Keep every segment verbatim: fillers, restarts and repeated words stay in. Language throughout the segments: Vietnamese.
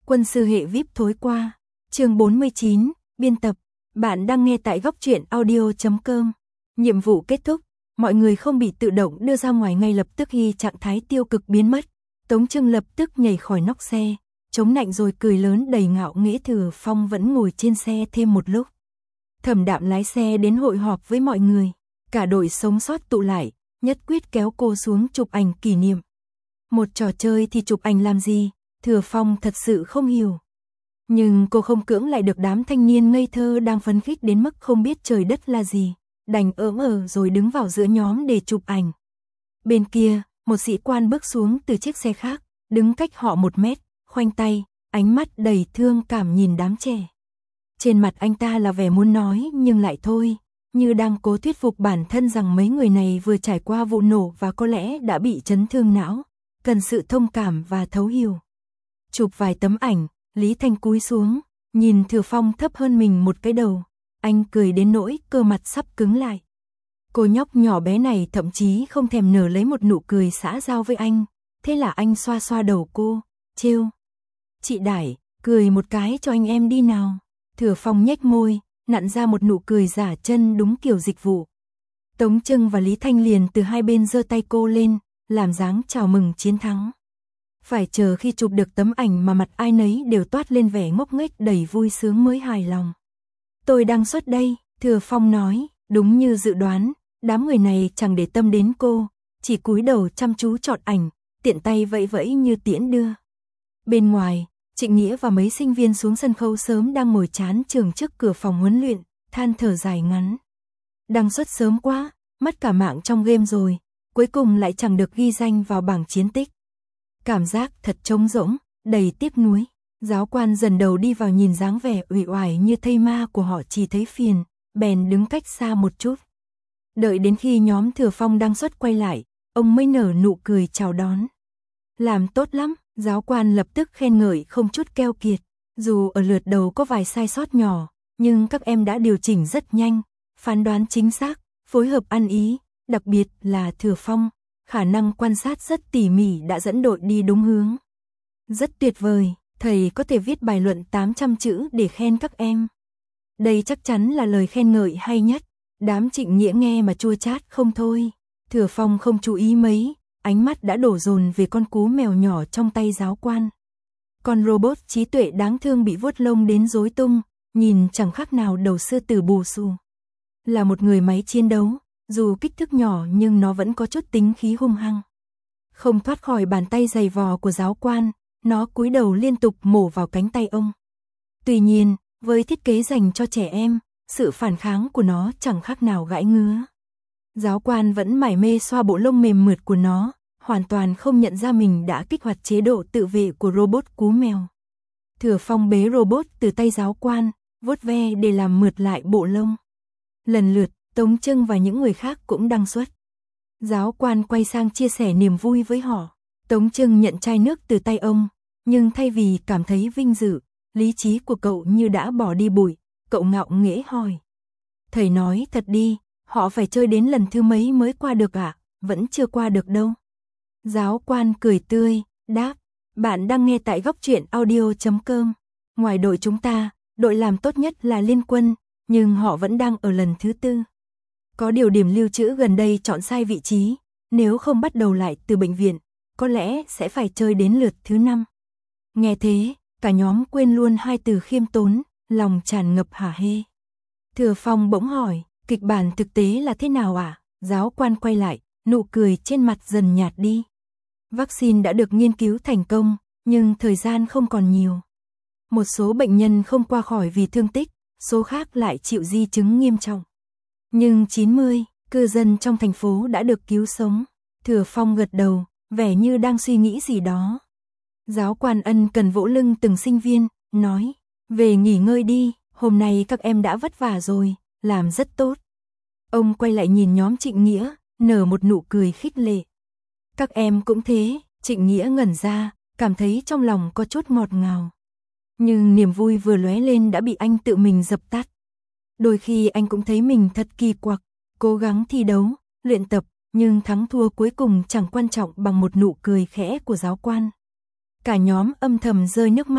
Quân sư hệ vi ai pi thối qua. Chương bốn mươi chín, biên tập. Bạn đang nghe tại góc truyện audio chấm com. Nhiệm vụ kết thúc, mọi người không bị tự động đưa ra ngoài ngay lập tức khi trạng thái tiêu cực biến mất. Tống Trưng lập tức nhảy khỏi nóc xe, chống nạnh rồi cười lớn đầy ngạo nghễ. Thừa Phong vẫn ngồi trên xe thêm một lúc. Thẩm Đạm lái xe đến hội họp với mọi người, cả đội sống sót tụ lại, nhất quyết kéo cô xuống chụp ảnh kỷ niệm. Một trò chơi thì chụp ảnh làm gì? Thừa Phong thật sự không hiểu. Nhưng cô không cưỡng lại được đám thanh niên ngây thơ đang phấn khích đến mức không biết trời đất là gì, đành ỡm ờ rồi đứng vào giữa nhóm để chụp ảnh. Bên kia, một sĩ quan bước xuống từ chiếc xe khác, đứng cách họ một mét, khoanh tay, ánh mắt đầy thương cảm nhìn đám trẻ. Trên mặt anh ta là vẻ muốn nói nhưng lại thôi, như đang cố thuyết phục bản thân rằng mấy người này vừa trải qua vụ nổ và có lẽ đã bị chấn thương não, cần sự thông cảm và thấu hiểu. Chụp vài tấm ảnh, Lý Thanh cúi xuống, nhìn Thừa Phong thấp hơn mình một cái đầu. Anh cười đến nỗi cơ mặt sắp cứng lại. Cô nhóc nhỏ bé này thậm chí không thèm nở lấy một nụ cười xã giao với anh. Thế là anh xoa xoa đầu cô, trêu. Chị Đải, cười một cái cho anh em đi nào. Thừa Phong nhếch môi, nặn ra một nụ cười giả chân đúng kiểu dịch vụ. Tống Trưng và Lý Thanh liền từ hai bên giơ tay cô lên, làm dáng chào mừng chiến thắng. Phải chờ khi chụp được tấm ảnh mà mặt ai nấy đều toát lên vẻ ngốc nghếch đầy vui sướng mới hài lòng. Tôi đang xuất đây, Thừa Phong nói, đúng như dự đoán, đám người này chẳng để tâm đến cô, chỉ cúi đầu chăm chú chọn ảnh, tiện tay vẫy vẫy như tiễn đưa. Bên ngoài, Trịnh Nghĩa và mấy sinh viên xuống sân khấu sớm đang ngồi chán chường trước cửa phòng huấn luyện, than thở dài ngắn. Đăng xuất sớm quá, mất cả mạng trong game rồi, cuối cùng lại chẳng được ghi danh vào bảng chiến tích. Cảm giác thật trống rỗng, đầy tiếc nuối. Giáo quan dần đầu đi vào nhìn dáng vẻ uể oải như thây ma của họ chỉ thấy phiền, bèn đứng cách xa một chút. Đợi đến khi nhóm Thừa Phong đăng xuất quay lại, ông mới nở nụ cười chào đón. Làm tốt lắm, giáo quan lập tức khen ngợi không chút keo kiệt. Dù ở lượt đầu có vài sai sót nhỏ, nhưng các em đã điều chỉnh rất nhanh, phán đoán chính xác, phối hợp ăn ý, đặc biệt là Thừa Phong. Khả năng quan sát rất tỉ mỉ đã dẫn đội đi đúng hướng. Rất tuyệt vời, thầy có thể viết bài luận tám trăm chữ để khen các em. Đây chắc chắn là lời khen ngợi hay nhất. Đám Trịnh Nghĩa nghe mà chua chát không thôi. Thừa Phong không chú ý mấy, ánh mắt đã đổ dồn về con cú mèo nhỏ trong tay giáo quan. Con robot trí tuệ đáng thương bị vuốt lông đến rối tung, nhìn chẳng khác nào đầu sư tử bù xù. Là một người máy chiến đấu. Dù kích thước nhỏ nhưng nó vẫn có chút tính khí hung hăng. Không thoát khỏi bàn tay dày vò của giáo quan, nó cúi đầu liên tục mổ vào cánh tay ông. Tuy nhiên, với thiết kế dành cho trẻ em, sự phản kháng của nó chẳng khác nào gãi ngứa. Giáo quan vẫn mải mê xoa bộ lông mềm mượt của nó, hoàn toàn không nhận ra mình đã kích hoạt chế độ tự vệ của robot cú mèo. Thừa Phong bế robot từ tay giáo quan, vuốt ve để làm mượt lại bộ lông. Lần lượt, Tống Trưng và những người khác cũng đăng xuất. Giáo quan quay sang chia sẻ niềm vui với họ. Tống Trưng nhận chai nước từ tay ông, nhưng thay vì cảm thấy vinh dự, lý trí của cậu như đã bỏ đi bụi, cậu ngạo nghễ hỏi. Thầy nói thật đi, họ phải chơi đến lần thứ mấy mới qua được ạ? À? Vẫn chưa qua được đâu. Giáo quan cười tươi, đáp, bạn đang nghe tại góc truyện audio chấm com. Ngoài đội chúng ta, đội làm tốt nhất là Liên Quân, nhưng họ vẫn đang ở lần thứ tư. Có điều điểm lưu trữ gần đây chọn sai vị trí, nếu không bắt đầu lại từ bệnh viện, có lẽ sẽ phải chơi đến lượt thứ năm. Nghe thế, cả nhóm quên luôn hai từ khiêm tốn, lòng tràn ngập hả hê. Thừa Phong bỗng hỏi, kịch bản thực tế là thế nào ạ? À? Giáo quan quay lại, nụ cười trên mặt dần nhạt đi. Vaccine đã được nghiên cứu thành công, nhưng thời gian không còn nhiều. Một số bệnh nhân không qua khỏi vì thương tích, số khác lại chịu di chứng nghiêm trọng. Nhưng chín mươi cư dân trong thành phố đã được cứu sống. Thừa Phong gật đầu, vẻ như đang suy nghĩ gì đó. Giáo quan ân cần vỗ lưng từng sinh viên, nói, về nghỉ ngơi đi, hôm nay các em đã vất vả rồi, làm rất tốt. Ông quay lại nhìn nhóm Trịnh Nghĩa, nở một nụ cười khích lệ. Các em cũng thế, Trịnh Nghĩa ngẩn ra, cảm thấy trong lòng có chút ngọt ngào. Nhưng niềm vui vừa lóe lên đã bị anh tự mình dập tắt. Đôi khi anh cũng thấy mình thật kỳ quặc, cố gắng thi đấu, luyện tập, nhưng thắng thua cuối cùng chẳng quan trọng bằng một nụ cười khẽ của giáo quan. Cả nhóm âm thầm rơi nước mắt,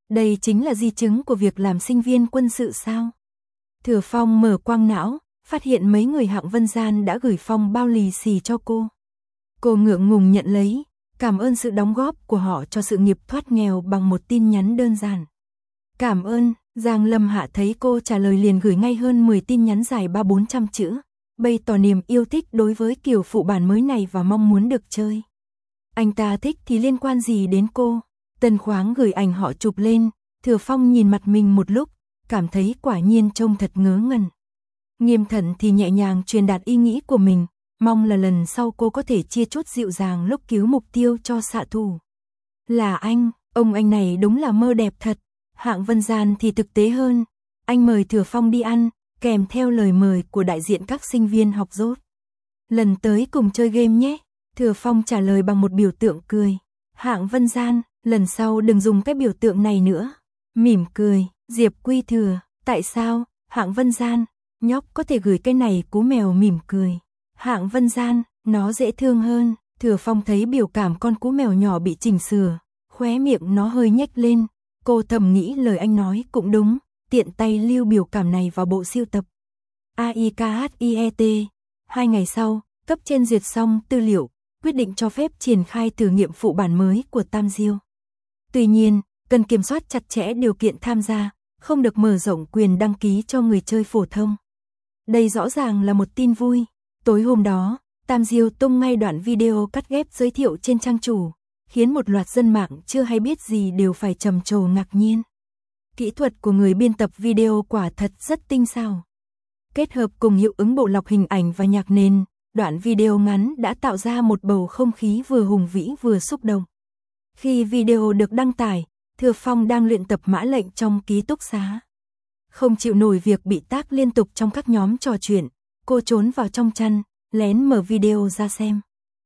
Đây chính là di chứng của việc làm sinh viên quân sự sao? Thừa Phong mở quang não, phát hiện mấy người Hạng Vân Gian đã gửi phong bao lì xì cho cô. Cô ngượng ngùng nhận lấy, cảm ơn sự đóng góp của họ cho sự nghiệp thoát nghèo bằng một tin nhắn đơn giản. Cảm ơn, Giang Lâm Hạ thấy cô trả lời liền gửi ngay hơn mười tin nhắn dài ba bốn trăm chữ, bày tỏ niềm yêu thích đối với kiểu phụ bản mới này và mong muốn được chơi. Anh ta thích thì liên quan gì đến cô? Tần Khoáng gửi ảnh họ chụp lên, Thừa Phong nhìn mặt mình một lúc, cảm thấy quả nhiên trông thật ngớ ngẩn. Nghiêm Thận thì nhẹ nhàng truyền đạt ý nghĩ của mình, mong là lần sau cô có thể chia chút dịu dàng lúc cứu mục tiêu cho xạ thủ. Là anh, ông anh này đúng là mơ đẹp thật. Hạng Vân Gian thì thực tế hơn, anh mời Thừa Phong đi ăn, kèm theo lời mời của đại diện các sinh viên học dốt. Lần tới cùng chơi game nhé, Thừa Phong trả lời bằng một biểu tượng cười. Hạng Vân Gian, lần sau đừng dùng cái biểu tượng này nữa. Mỉm cười, Diệp Quy Thừa, tại sao? Hạng Vân Gian, nhóc có thể gửi cái này cú mèo mỉm cười. Hạng Vân Gian, nó dễ thương hơn. Thừa Phong thấy biểu cảm con cú mèo nhỏ bị chỉnh sửa, khóe miệng nó hơi nhếch lên. Cô thầm nghĩ lời anh nói cũng đúng, tiện tay lưu biểu cảm này vào bộ siêu tập. a i k h i e t. Hai ngày sau, cấp trên duyệt xong tư liệu, quyết định cho phép triển khai thử nghiệm phụ bản mới của Tam Diêu. Tuy nhiên, cần kiểm soát chặt chẽ điều kiện tham gia, không được mở rộng quyền đăng ký cho người chơi phổ thông. Đây rõ ràng là một tin vui. Tối hôm đó, Tam Diêu tung ngay đoạn video cắt ghép giới thiệu trên trang chủ, khiến một loạt dân mạng chưa hay biết gì đều phải trầm trồ ngạc nhiên. Kỹ thuật của người biên tập video quả thật rất tinh xảo. Kết hợp cùng hiệu ứng bộ lọc hình ảnh và nhạc nền, đoạn video ngắn đã tạo ra một bầu không khí vừa hùng vĩ vừa xúc động. Khi video được đăng tải, Thừa Phong đang luyện tập mã lệnh trong ký túc xá. Không chịu nổi việc bị tag liên tục trong các nhóm trò chuyện, cô trốn vào trong chăn, lén mở video ra xem.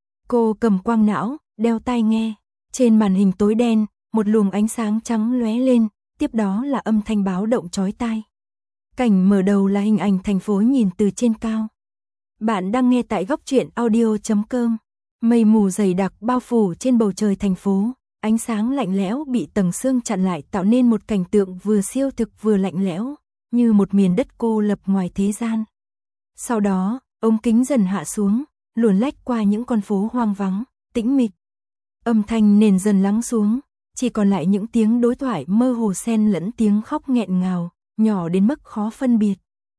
Cô cầm quang não, đeo tai nghe, trên màn hình tối đen, một luồng ánh sáng trắng lóe lên, tiếp đó là âm thanh báo động chói tai. Cảnh mở đầu là hình ảnh thành phố nhìn từ trên cao. Bạn đang nghe tại góc truyện audio chấm com. Mây mù dày đặc bao phủ trên bầu trời thành phố, ánh sáng lạnh lẽo bị tầng sương chặn lại tạo nên một cảnh tượng vừa siêu thực vừa lạnh lẽo, như một miền đất cô lập ngoài thế gian. Sau đó, ống kính dần hạ xuống, luồn lách qua những con phố hoang vắng, tĩnh mịch. Âm thanh nền dần lắng xuống, chỉ còn lại những tiếng đối thoại mơ hồ xen lẫn tiếng khóc nghẹn ngào, nhỏ đến mức khó phân biệt.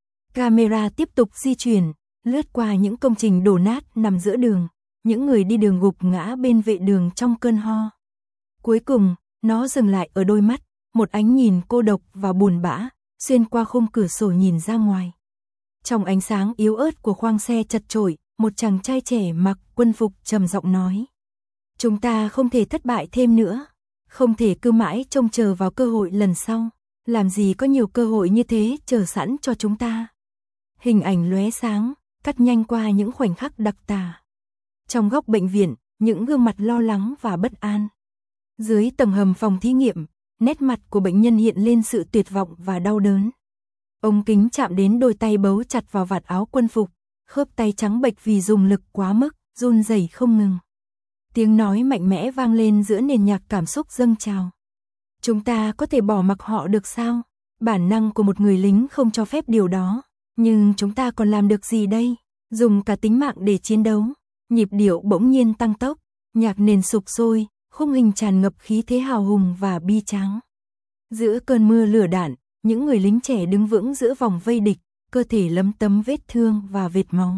Camera tiếp tục di chuyển, lướt qua những công trình đổ nát nằm giữa đường, những người đi đường gục ngã bên vệ đường trong cơn ho. Cuối cùng, nó dừng lại ở đôi mắt, một ánh nhìn cô độc và buồn bã, xuyên qua khung cửa sổ nhìn ra ngoài. Trong ánh sáng yếu ớt của khoang xe chật chội, một chàng trai trẻ mặc quân phục trầm giọng nói: "Chúng ta không thể thất bại thêm nữa, không thể cứ mãi trông chờ vào cơ hội lần sau, làm gì có nhiều cơ hội như thế chờ sẵn cho chúng ta." Hình ảnh lóe sáng, cắt nhanh qua những khoảnh khắc đặc tả. Trong góc bệnh viện, những gương mặt lo lắng và bất an. Dưới tầng hầm phòng thí nghiệm, nét mặt của bệnh nhân hiện lên sự tuyệt vọng và đau đớn. Ống kính chạm đến đôi tay bấu chặt vào vạt áo quân phục, khớp tay trắng bệch vì dùng lực quá mức, run rẩy không ngừng. Tiếng nói mạnh mẽ vang lên giữa nền nhạc cảm xúc dâng trào. "Chúng ta có thể bỏ mặc họ được sao? Bản năng của một người lính không cho phép điều đó. Nhưng chúng ta còn làm được gì đây? Dùng cả tính mạng để chiến đấu." Nhịp điệu bỗng nhiên tăng tốc, nhạc nền sục sôi, khung hình tràn ngập khí thế hào hùng và bi tráng. Giữa cơn mưa lửa đạn, những người lính trẻ đứng vững giữa vòng vây địch, cơ thể lấm tấm vết thương và vệt máu.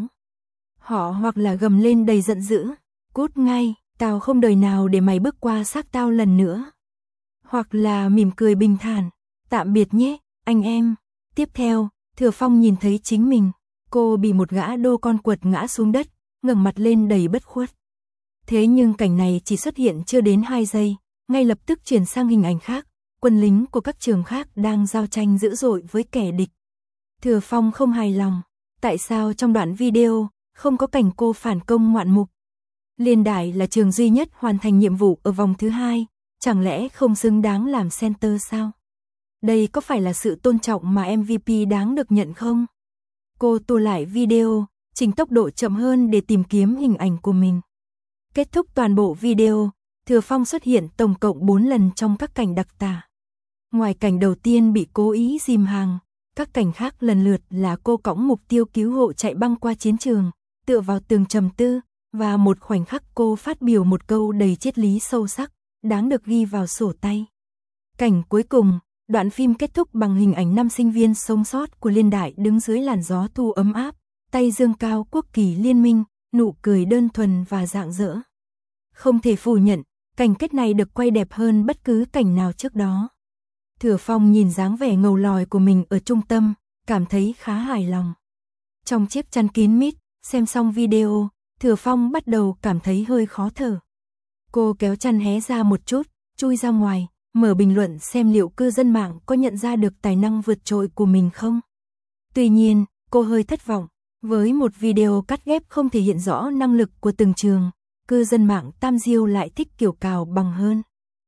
Họ hoặc là gầm lên đầy giận dữ: "Cút ngay, tao không đời nào để mày bước qua xác tao lần nữa." Hoặc là mỉm cười bình thản: "Tạm biệt nhé, anh em." Tiếp theo, Thừa Phong nhìn thấy chính mình, cô bị một gã đô con quật ngã xuống đất, ngẩng mặt lên đầy bất khuất. Thế nhưng cảnh này chỉ xuất hiện chưa đến hai giây, ngay lập tức chuyển sang hình ảnh khác, quân lính của các trường khác đang giao tranh dữ dội với kẻ địch. Thừa Phong không hài lòng, tại sao trong đoạn video không có cảnh cô phản công ngoạn mục? Liên Đại là trường duy nhất hoàn thành nhiệm vụ ở vòng thứ hai, chẳng lẽ không xứng đáng làm center sao? Đây có phải là sự tôn trọng mà em vê pê đáng được nhận không? Cô tua lại video, chỉnh tốc độ chậm hơn để tìm kiếm hình ảnh của mình. Kết thúc toàn bộ video, Thừa Phong xuất hiện tổng cộng bốn lần trong các cảnh đặc tả. Ngoài cảnh đầu tiên bị cố ý dìm hàng, các cảnh khác lần lượt là cô cõng mục tiêu cứu hộ chạy băng qua chiến trường, tựa vào tường trầm tư, và một khoảnh khắc cô phát biểu một câu đầy triết lý sâu sắc, đáng được ghi vào sổ tay. Cảnh cuối cùng, đoạn phim kết thúc bằng hình ảnh năm sinh viên sống sót của Liên Đại đứng dưới làn gió thu ấm áp, tay giương cao quốc kỳ liên minh, nụ cười đơn thuần và rạng rỡ. Không thể phủ nhận, cảnh kết này được quay đẹp hơn bất cứ cảnh nào trước đó. Thừa Phong nhìn dáng vẻ ngầu lòi của mình ở trung tâm, cảm thấy khá hài lòng. Trong chiếc chăn kín mít, xem xong video, Thừa Phong bắt đầu cảm thấy hơi khó thở. Cô kéo chăn hé ra một chút, chui ra ngoài, mở bình luận xem liệu cư dân mạng có nhận ra được tài năng vượt trội của mình không. Tuy nhiên, cô hơi thất vọng, với một video cắt ghép không thể hiện rõ năng lực của từng trường, cư dân mạng Tam Diêu lại thích kiểu cào bằng hơn.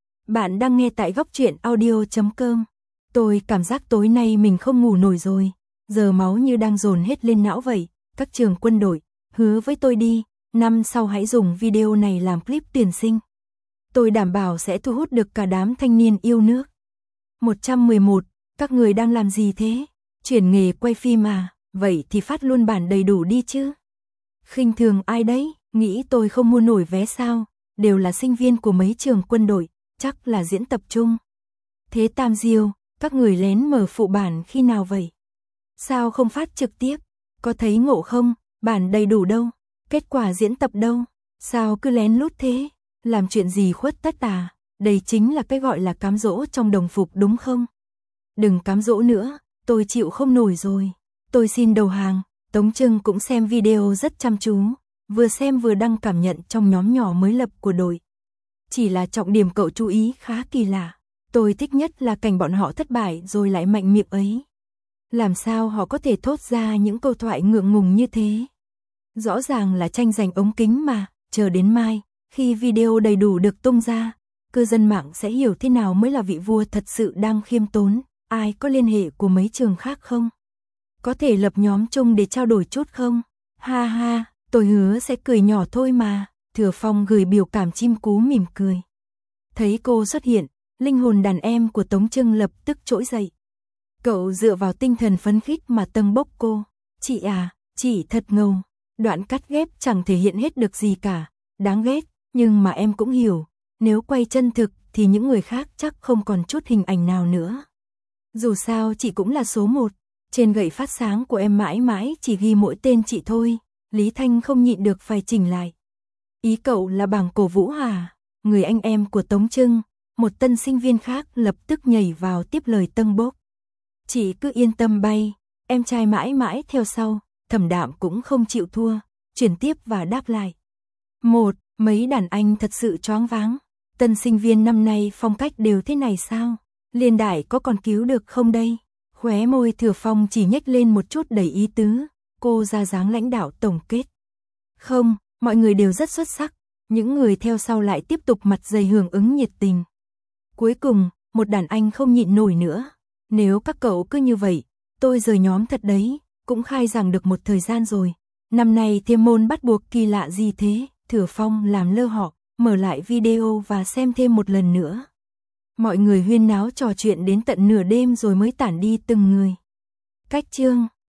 Bạn đang nghe tại góc truyện audio chấm com. Tôi cảm giác tối nay mình không ngủ nổi rồi, giờ máu như đang dồn hết lên não vậy. Các trường quân đội, hứa với tôi đi, năm sau hãy dùng video này làm clip tuyển sinh. Tôi đảm bảo sẽ thu hút được cả đám thanh niên yêu nước. một trăm mười một, các người đang làm gì thế? Chuyển nghề quay phim à? Vậy thì phát luôn bản đầy đủ đi chứ. Khinh thường ai đấy, nghĩ tôi không mua nổi vé sao? Đều là sinh viên của mấy trường quân đội, chắc là diễn tập trung. Thế Tam Diêu, các người lén mở phụ bản khi nào vậy? Sao không phát trực tiếp? Có thấy ngộ không? Bản đầy đủ đâu? Kết quả diễn tập đâu? Sao cứ lén lút thế? Làm chuyện gì khuất tất à? Đây chính là cái gọi là cám dỗ trong đồng phục đúng không? Đừng cám dỗ nữa, tôi chịu không nổi rồi. Tôi xin đầu hàng. Tống Trưng cũng xem video rất chăm chú, vừa xem vừa đăng cảm nhận trong nhóm nhỏ mới lập của đội. Chỉ là trọng điểm cậu chú ý khá kỳ lạ. Tôi thích nhất là cảnh bọn họ thất bại rồi lại mạnh miệng ấy. Làm sao họ có thể thốt ra những câu thoại ngượng ngùng như thế? Rõ ràng là tranh giành ống kính mà, chờ đến mai, khi video đầy đủ được tung ra, cư dân mạng sẽ hiểu thế nào mới là vị vua thật sự đang khiêm tốn. Ai có liên hệ của mấy trường khác không? Có thể lập nhóm chung để trao đổi chút không? Ha ha, tôi hứa sẽ cười nhỏ thôi mà. Thừa Phong gửi biểu cảm chim cú mỉm cười. Thấy cô xuất hiện, linh hồn đàn em của Tống Trưng lập tức trỗi dậy. Cậu dựa vào tinh thần phấn khích mà tâng bốc cô. Chị à, chị thật ngầu. Đoạn cắt ghép chẳng thể hiện hết được gì cả. Đáng ghét, nhưng mà em cũng hiểu. Nếu quay chân thực thì những người khác chắc không còn chút hình ảnh nào nữa. Dù sao chị cũng là số một. Trên gậy phát sáng của em mãi mãi chỉ ghi mỗi tên chị thôi. Lý Thanh không nhịn được phải chỉnh lại. Ý cậu là bảng cổ vũ hả? Người anh em của Tống Trưng, một tân sinh viên khác lập tức nhảy vào tiếp lời tâng bốc. Chị cứ yên tâm bay, em trai mãi mãi theo sau. Thẩm Đạm cũng không chịu thua, chuyển tiếp và đáp lại. Một, mấy đàn anh thật sự choáng váng. Tân sinh viên năm nay phong cách đều thế này sao? Liên Đại có còn cứu được không đây? Khóe môi Thừa Phong chỉ nhếch lên một chút đầy ý tứ, cô ra dáng lãnh đạo tổng kết. Không, mọi người đều rất xuất sắc, những người theo sau lại tiếp tục mặt dày hưởng ứng nhiệt tình. Cuối cùng, một đàn anh không nhịn nổi nữa. Nếu các cậu cứ như vậy, tôi rời nhóm thật đấy, cũng khai rằng được một thời gian rồi. Năm nay thêm môn bắt buộc kỳ lạ gì thế? Thừa Phong làm lơ họ, mở lại video và xem thêm một lần nữa. Mọi người huyên náo trò chuyện đến tận nửa đêm rồi mới tản đi từng người. Cách chương